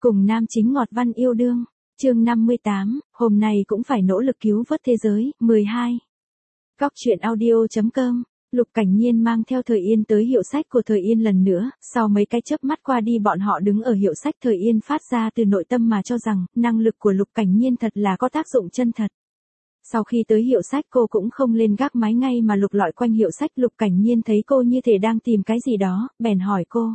Cùng nam chính ngọt văn yêu đương. Chương 58, hôm nay cũng phải nỗ lực cứu vớt thế giới. 12. Góc truyện audio.com. Lục Cảnh Nhiên mang theo Thời Yên tới hiệu sách của Thời Yên lần nữa, sau mấy cái chớp mắt qua đi bọn họ đứng ở hiệu sách. Thời Yên phát ra từ nội tâm mà cho rằng, năng lực của Lục Cảnh Nhiên thật là có tác dụng chân thật. Sau khi tới hiệu sách cô cũng không lên gác mái ngay mà lục lọi quanh hiệu sách. Lục Cảnh Nhiên thấy cô như thể đang tìm cái gì đó, bèn hỏi cô.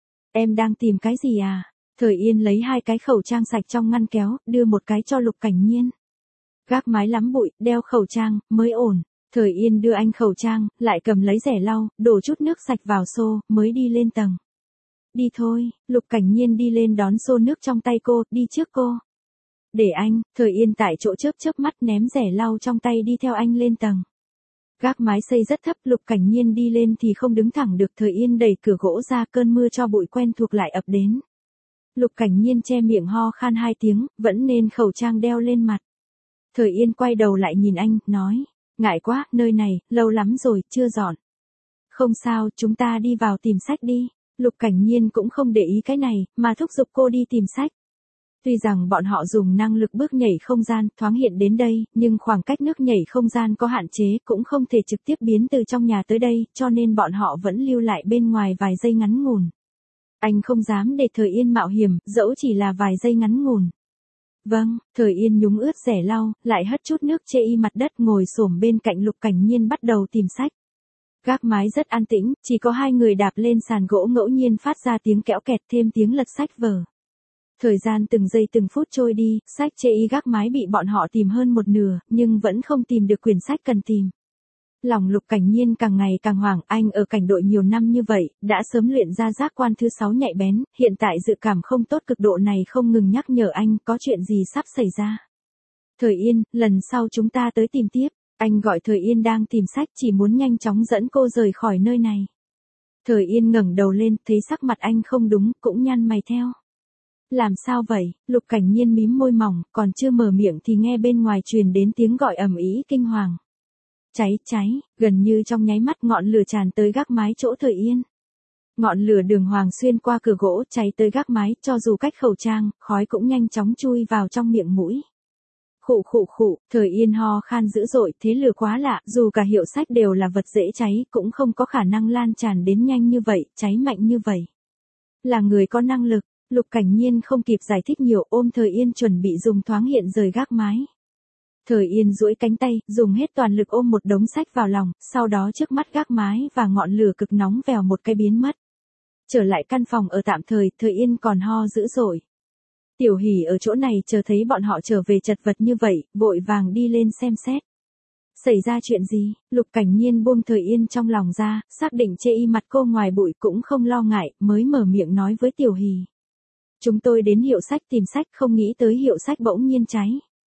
Em đang tìm cái gì à? Thời Yên lấy 2 cái khẩu trang sạch trong ngăn kéo, đưa một cái cho Lục Cảnh Nhiên. Gác mái lắm bụi, đeo khẩu trang, mới ổn. Thời Yên đưa anh khẩu trang, lại cầm lấy rẻ lau, đổ chút nước sạch vào xô, mới đi lên tầng. Đi thôi, Lục Cảnh Nhiên đi lên đón xô nước trong tay cô, đi trước cô. Để anh, Thời Yên tại chỗ chớp mắt ném rẻ lau trong tay đi theo anh lên tầng. Gác mái xây rất thấp, Lục Cảnh Nhiên đi lên thì không đứng thẳng được. Thời Yên đẩy cửa gỗ ra, cơn mưa cho bụi quen thuộc lại ập đến. Lục Cảnh Nhiên che miệng ho khan 2 tiếng, vẫn nên khẩu trang đeo lên mặt. Thời Yên quay đầu lại nhìn anh, nói, ngại quá, nơi này, lâu lắm rồi, chưa dọn. Không sao, chúng ta đi vào tìm sách đi. Lục Cảnh Nhiên cũng không để ý cái này, mà thúc giục cô đi tìm sách. Tuy rằng bọn họ dùng năng lực bước nhảy không gian, thoáng hiện đến đây, nhưng khoảng cách nước nhảy không gian có hạn chế, cũng không thể trực tiếp biến từ trong nhà tới đây, cho nên bọn họ vẫn lưu lại bên ngoài vài giây ngắn ngủn. Anh không dám để Thời Yên mạo hiểm, dẫu chỉ là vài giây ngắn ngủn. Vâng, Thời Yên nhúng ướt rẻ lau, lại hất chút nước chê y mặt đất, ngồi xổm bên cạnh Lục Cảnh Nhiên bắt đầu tìm sách. Gác mái rất an tĩnh, chỉ có 2 người đạp lên sàn gỗ ngẫu nhiên phát ra tiếng kẽo kẹt, thêm tiếng lật sách vở. Thời gian từng giây từng phút trôi đi, sách chê y gác mái bị bọn họ tìm hơn một nửa, nhưng vẫn không tìm được quyển sách cần tìm. Lòng Lục Cảnh Nhiên càng ngày càng hoảng, anh ở cảnh đội nhiều năm như vậy, đã sớm luyện ra giác quan thứ 6 nhạy bén, hiện tại dự cảm không tốt cực độ này không ngừng nhắc nhở anh có chuyện gì sắp xảy ra. Thời Yên, lần sau chúng ta tới tìm tiếp. Anh gọi Thời Yên đang tìm sách, chỉ muốn nhanh chóng dẫn cô rời khỏi nơi này. Thời Yên ngẩng đầu lên, thấy sắc mặt anh không đúng, cũng nhăn mày theo. Làm sao vậy? Lục Cảnh Nhiên mím môi mỏng, còn chưa mở miệng thì nghe bên ngoài truyền đến tiếng gọi ầm ĩ kinh hoàng. Cháy, gần như trong nháy mắt ngọn lửa tràn tới gác mái chỗ Thời Yên. Ngọn lửa đường hoàng xuyên qua cửa gỗ cháy tới gác mái, cho dù cách khẩu trang, khói cũng nhanh chóng chui vào trong miệng mũi. Khụ, Thời Yên ho khan dữ dội, thế lửa quá lạ, dù cả hiệu sách đều là vật dễ cháy, cũng không có khả năng lan tràn đến nhanh như vậy, cháy mạnh như vậy. Là người có năng lực, Lục Cảnh Nhiên không kịp giải thích nhiều, ôm Thời Yên chuẩn bị dùng thoáng hiện rời gác mái. Thời Yên duỗi cánh tay, dùng hết toàn lực ôm một đống sách vào lòng, sau đó trước mắt gác mái và ngọn lửa cực nóng vèo một cái biến mất. Trở lại căn phòng ở tạm thời, Thời Yên còn ho dữ dội. Tiểu Hỷ ở chỗ này chờ thấy bọn họ trở về chật vật như vậy, vội vàng đi lên xem xét. Xảy ra chuyện gì? Lục Cảnh Nhiên buông Thời Yên trong lòng ra, xác định chê y mặt cô ngoài bụi cũng không lo ngại, mới mở miệng nói với Tiểu Hỷ. Chúng tôi đến hiệu sách tìm sách, không nghĩ tới hiệu sách bỗng nhiên cháy.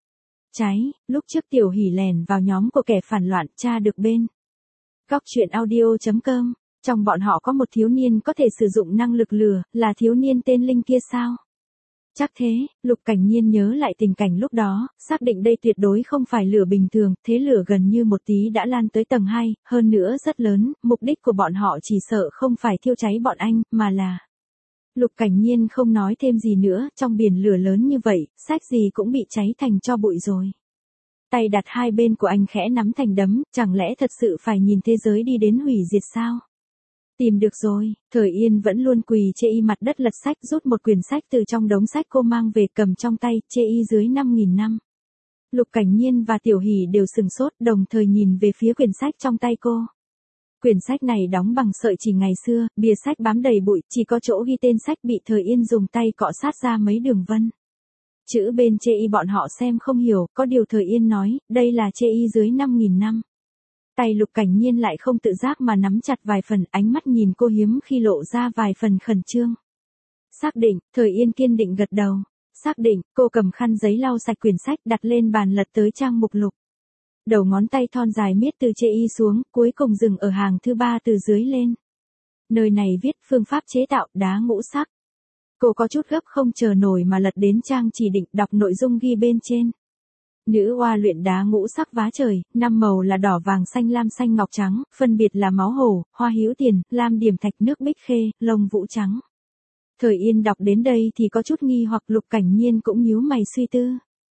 Lúc trước Tiểu Hỷ lèn vào nhóm của kẻ phản loạn, tra được bên. Góc truyện audio.com, trong bọn họ có một thiếu niên có thể sử dụng năng lực lừa, là thiếu niên tên Linh kia sao? Chắc thế, Lục Cảnh Nhiên nhớ lại tình cảnh lúc đó, xác định đây tuyệt đối không phải lửa bình thường, thế lửa gần như một tí đã lan tới tầng 2, hơn nữa rất lớn, mục đích của bọn họ chỉ sợ không phải thiêu cháy bọn anh, mà là... Lục Cảnh Nhiên không nói thêm gì nữa, trong biển lửa lớn như vậy, sách gì cũng bị cháy thành tro bụi rồi. Tay đặt hai bên của anh khẽ nắm thành đấm, chẳng lẽ thật sự phải nhìn thế giới đi đến hủy diệt sao? Tìm được rồi, Thời Yên vẫn luôn quỳ chê y mặt đất lật sách, rút một quyển sách từ trong đống sách cô mang về cầm trong tay, chê y dưới 5.000 năm. Lục Cảnh Nhiên và Tiểu Hỷ đều sừng sốt, đồng thời nhìn về phía quyển sách trong tay cô. Quyển sách này đóng bằng sợi chỉ ngày xưa, bìa sách bám đầy bụi, chỉ có chỗ ghi tên sách bị Thời Yên dùng tay cọ sát ra mấy đường vân. Chữ bên chê y bọn họ xem không hiểu, có điều Thời Yên nói, đây là chê y dưới 5.000 năm. Tay Lục Cảnh Nhiên lại không tự giác mà nắm chặt vài phần, ánh mắt nhìn cô hiếm khi lộ ra vài phần khẩn trương. Xác định, Thời Yên kiên định gật đầu. Xác định, cô cầm khăn giấy lau sạch quyển sách đặt lên bàn lật tới trang mục lục. Đầu ngón tay thon dài miết từ chê y xuống, cuối cùng dừng ở hàng thứ 3 từ dưới lên. Nơi này viết phương pháp chế tạo đá ngũ sắc. Cô có chút gấp không chờ nổi mà lật đến trang chỉ định, đọc nội dung ghi bên trên. Nữ oa luyện đá ngũ sắc vá trời, 5 màu là đỏ vàng xanh lam xanh ngọc trắng, phân biệt là máu hổ, hoa hữu tiền, lam điểm thạch nước bích khê, lông vũ trắng. Thời Yên đọc đến đây thì có chút nghi hoặc, Lục Cảnh Nhiên cũng nhíu mày suy tư.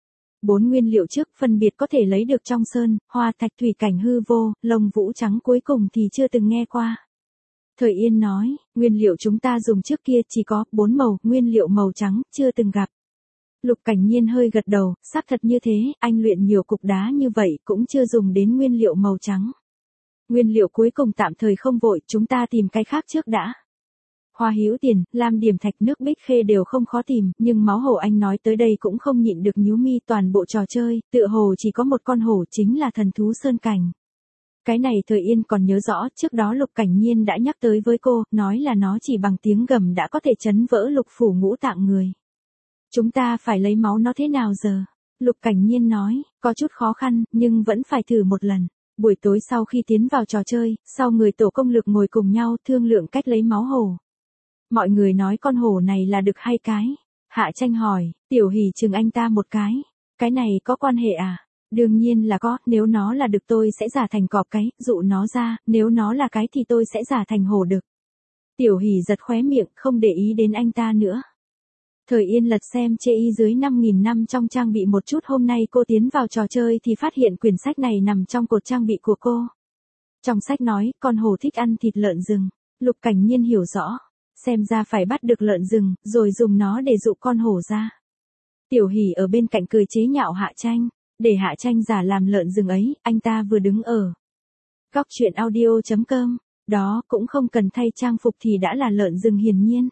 4 nguyên liệu trước phân biệt có thể lấy được trong sơn, hoa thạch, thủy cảnh, hư vô, lông vũ trắng cuối cùng thì chưa từng nghe qua. Thời Yên nói, nguyên liệu chúng ta dùng trước kia chỉ có 4 màu, nguyên liệu màu trắng, chưa từng gặp. Lục Cảnh Nhiên hơi gật đầu, xác thật như thế, anh luyện nhiều cục đá như vậy cũng chưa dùng đến nguyên liệu màu trắng. Nguyên liệu cuối cùng tạm thời không vội, chúng ta tìm cái khác trước đã. Hoa hữu tiền, lam điểm thạch, nước bích khê đều không khó tìm, nhưng máu hổ anh nói tới đây cũng không nhịn được nhíu mi. Toàn bộ trò chơi, tựa hồ chỉ có một con hổ, chính là thần thú sơn cảnh. Cái này Thời Yên còn nhớ rõ, trước đó Lục Cảnh Nhiên đã nhắc tới với cô, nói là nó chỉ bằng tiếng gầm đã có thể chấn vỡ lục phủ ngũ tạng người. Chúng ta phải lấy máu nó thế nào giờ? Lục Cảnh Nhiên nói, có chút khó khăn, nhưng vẫn phải thử một lần. Buổi tối sau khi tiến vào trò chơi, sau người tổ công lực ngồi cùng nhau thương lượng cách lấy máu hổ. Mọi người nói con hổ này là đực hay cái? Hạ Tranh hỏi, Tiểu Hỷ chừng anh ta một cái. Cái này có quan hệ à? Đương nhiên là có, nếu nó là đực tôi sẽ giả thành cọp cái, dụ nó ra, nếu nó là cái thì tôi sẽ giả thành hổ đực. Tiểu Hỷ giật khóe miệng, không để ý đến anh ta nữa. Thời Yên lật xem chê y dưới 5.000 năm trong trang bị một chút, hôm nay cô tiến vào trò chơi thì phát hiện quyển sách này nằm trong cột trang bị của cô. Trong sách nói, con hổ thích ăn thịt lợn rừng. Lục Cảnh Nhiên hiểu rõ. Xem ra phải bắt được lợn rừng, rồi dùng nó để dụ con hổ ra. Tiểu Hỷ ở bên cạnh cười chế nhạo Hạ Tranh, để Hạ Tranh giả làm lợn rừng ấy, anh ta vừa đứng ở góc chuyện audio.com, đó cũng không cần thay trang phục thì đã là lợn rừng hiển nhiên.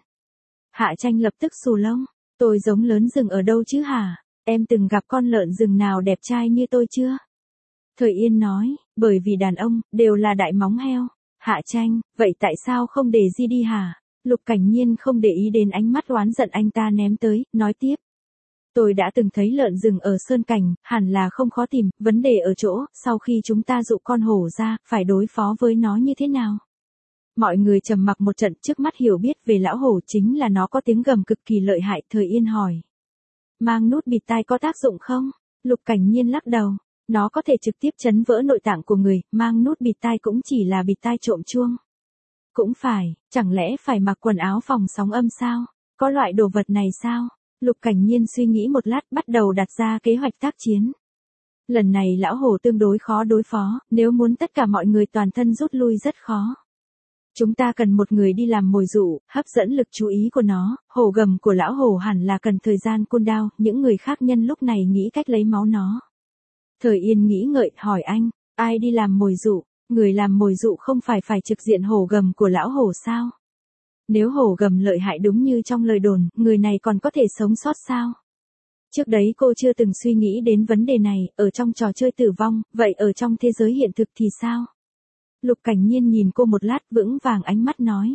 Hạ Tranh lập tức xù lông, tôi giống lớn rừng ở đâu chứ hả, em từng gặp con lợn rừng nào đẹp trai như tôi chưa? Thời Yên nói, bởi vì đàn ông, đều là đại móng heo. Hạ Tranh, vậy tại sao không để gì đi hả? Lục Cảnh Nhiên không để ý đến ánh mắt oán giận anh ta ném tới, nói tiếp. Tôi đã từng thấy lợn rừng ở sơn cảnh, hẳn là không khó tìm, vấn đề ở chỗ, sau khi chúng ta dụ con hổ ra, phải đối phó với nó như thế nào? Mọi người trầm mặc một trận, trước mắt hiểu biết về lão hổ chính là nó có tiếng gầm cực kỳ lợi hại. Thời Yên hỏi. Mang nút bịt tai có tác dụng không? Lục Cảnh Nhiên lắc đầu. Nó có thể trực tiếp chấn vỡ nội tạng của người, mang nút bịt tai cũng chỉ là bịt tai trộm chuông. Cũng phải, chẳng lẽ phải mặc quần áo phòng sóng âm sao? Có loại đồ vật này sao? Lục Cảnh Nhiên suy nghĩ một lát, bắt đầu đặt ra kế hoạch tác chiến. Lần này lão hổ tương đối khó đối phó, nếu muốn tất cả mọi người toàn thân rút lui rất khó. Chúng ta cần một người đi làm mồi dụ, hấp dẫn lực chú ý của nó, hổ gầm của lão hổ hẳn là cần thời gian cooldown, những người khác nhân lúc này nghĩ cách lấy máu nó. Thời Yên nghĩ ngợi, hỏi anh, ai đi làm mồi dụ? Người làm mồi dụ không phải trực diện hổ gầm của lão hổ sao? Nếu hổ gầm lợi hại đúng như trong lời đồn, người này còn có thể sống sót sao? Trước đấy cô chưa từng suy nghĩ đến vấn đề này, ở trong trò chơi tử vong, vậy ở trong thế giới hiện thực thì sao? Lục Cảnh Nhiên nhìn cô một lát, vững vàng ánh mắt nói.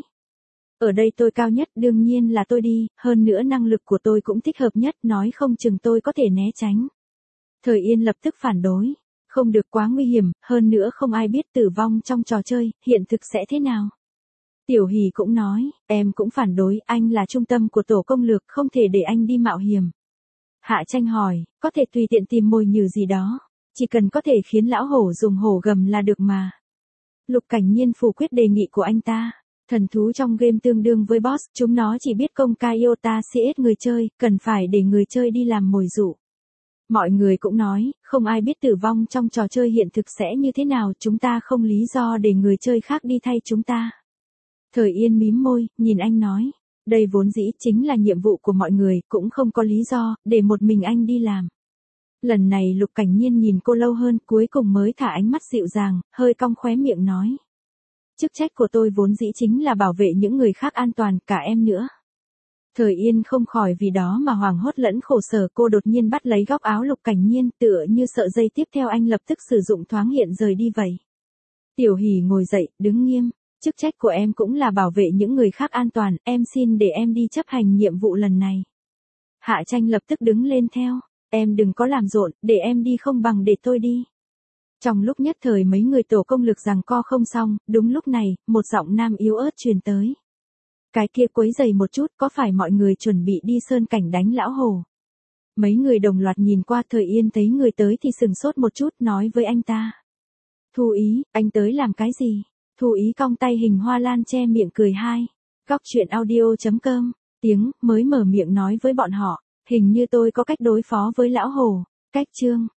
Ở đây tôi cao nhất, đương nhiên là tôi đi, hơn nữa năng lực của tôi cũng thích hợp nhất, nói không chừng tôi có thể né tránh. Thời Yên lập tức phản đối. Không được, quá nguy hiểm, hơn nữa không ai biết tử vong trong trò chơi, hiện thực sẽ thế nào. Tiểu Hỷ cũng nói, em cũng phản đối, anh là trung tâm của tổ công lược, không thể để anh đi mạo hiểm. Hạ Tranh hỏi, có thể tùy tiện tìm mồi nhử gì đó, chỉ cần có thể khiến lão hổ dùng hổ gầm là được mà. Lục Cảnh Nhiên phủ quyết đề nghị của anh ta. Thần thú trong game tương đương với boss, chúng nó chỉ biết công khai iota CS người chơi, cần phải để người chơi đi làm mồi dụ. Mọi người cũng nói, không ai biết tử vong trong trò chơi hiện thực sẽ như thế nào, chúng ta không lý do để người chơi khác đi thay chúng ta. Thời Yên mím môi, nhìn anh nói, đây vốn dĩ chính là nhiệm vụ của mọi người, cũng không có lý do, để một mình anh đi làm. Lần này Lục Cảnh Nhiên nhìn cô lâu hơn, cuối cùng mới thả ánh mắt dịu dàng, hơi cong khóe miệng nói. Chức trách của tôi vốn dĩ chính là bảo vệ những người khác an toàn, cả em nữa. Thời Yên không khỏi vì đó mà hoảng hốt lẫn khổ sở, cô đột nhiên bắt lấy góc áo Lục Cảnh Nhiên, tựa như sợ dây tiếp theo anh lập tức sử dụng thoáng hiện rời đi vậy. Tiểu Hỷ ngồi dậy, đứng nghiêm, chức trách của em cũng là bảo vệ những người khác an toàn, em xin để em đi chấp hành nhiệm vụ lần này. Hạ Tranh lập tức đứng lên theo, em đừng có làm rộn, để em đi không bằng để tôi đi. Trong lúc nhất thời mấy người tổ công lực giằng co không xong, đúng lúc này, một giọng nam yếu ớt truyền tới. Cái kia quấy giày một chút, có phải mọi người chuẩn bị đi sơn cảnh đánh lão hổ? Mấy người đồng loạt nhìn qua. Thời Yên thấy người tới thì sừng sốt một chút, nói với anh ta. Thu Ý, anh tới làm cái gì? Thu Ý cong tay hình hoa lan che miệng cười hai. Góc chuyện audio.com tiếng, mới mở miệng nói với bọn họ, hình như tôi có cách đối phó với lão hồ. Cách chương